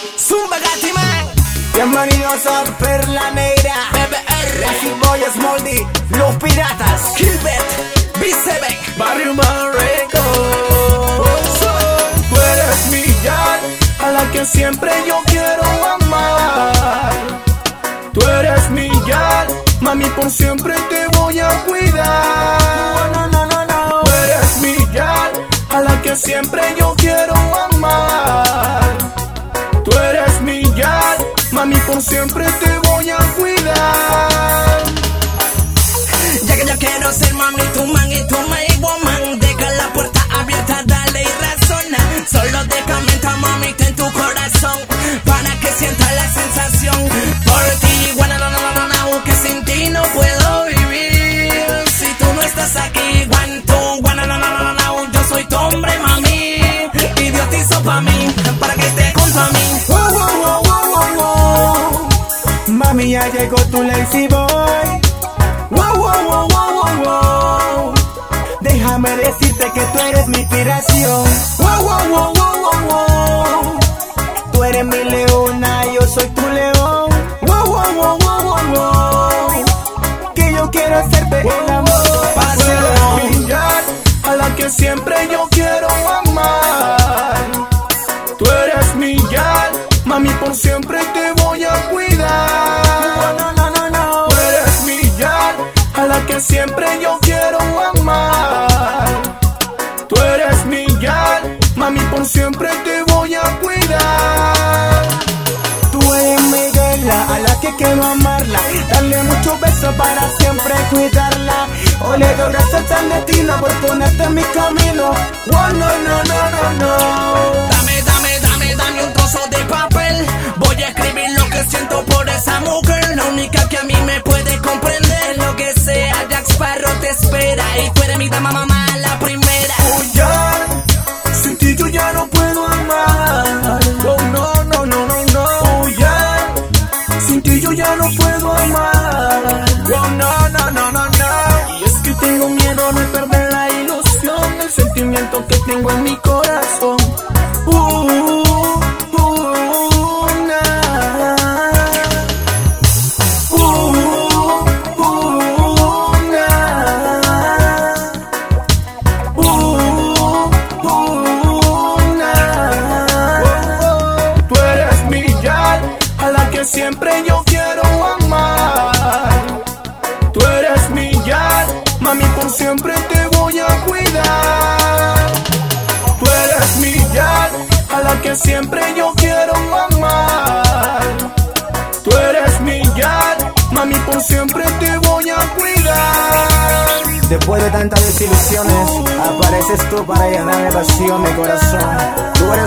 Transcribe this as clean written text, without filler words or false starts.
Zumba Gatiman. Bienvenidos a Perla Negra, BBR, Rafi Boy, Smoldy, Los Piratas, Gilbert, B7, Barrio Marreco. Tú eres mi gal, a la que siempre yo quiero amar. Tú eres mi gal, mami, por siempre te voy a cuidar. No. Tú eres mi gal, a la que siempre yo quiero amar. Tú eres mi gal, mami, por siempre te voy a cuidar. ya que yo quiero ser mami tu man y tu my woman. Deja la puerta abierta, dale y razona. Solo déjame entrar, mamita, en tu corazón, para que sientas la sensación. Por ti, no, que sin ti no puedo vivir. Si tú no estás aquí, no, yo soy tu hombre, mami, y Dios te hizo pa' mí, para que estés junto a mí. Mami, ya llegó tu lazy boy. Déjame decirte que tú eres mi inspiración. Tú eres mi leona, yo soy tu león. Que yo quiero hacerte el amor. Tú eres mi gal, a la que siempre yo quiero amar. Tú eres mi gal, mami, por siempre te voy a cuidar. No. Tú eres mi gal, a la que siempre yo quiero amar. Tú eres mi gal, mami, por siempre te voy a cuidar. Tú eres mi gala, a la que quiero amarla. Darle muchos besos para siempre cuidarla. Hoy le doy gracias al destino por ponerte en mi camino. No. Dame un trozo de papel. Voy a escribir lo que siento por esa mujer, la única que a mí me puede comprender. Lo que sea, Jack Sparrow te espera, y tú eres mi dama, mamá, la primera. Oh, ya, sin ti yo ya no puedo amar. Oh, no. Oh, ya, sin ti yo ya no puedo amar. Oh, no. Y es que tengo miedo de perder la ilusión, el sentimiento que tengo en mi corazón. Siempre yo quiero amar. Tú eres mi gal, mami, por siempre te voy a cuidar. Tú eres mi gal, a la que siempre yo quiero amar. Tú eres mi gal, mami, por siempre te voy a cuidar. Después de tantas desilusiones, apareces tú para llenar el vacío en mi corazón. Tú eres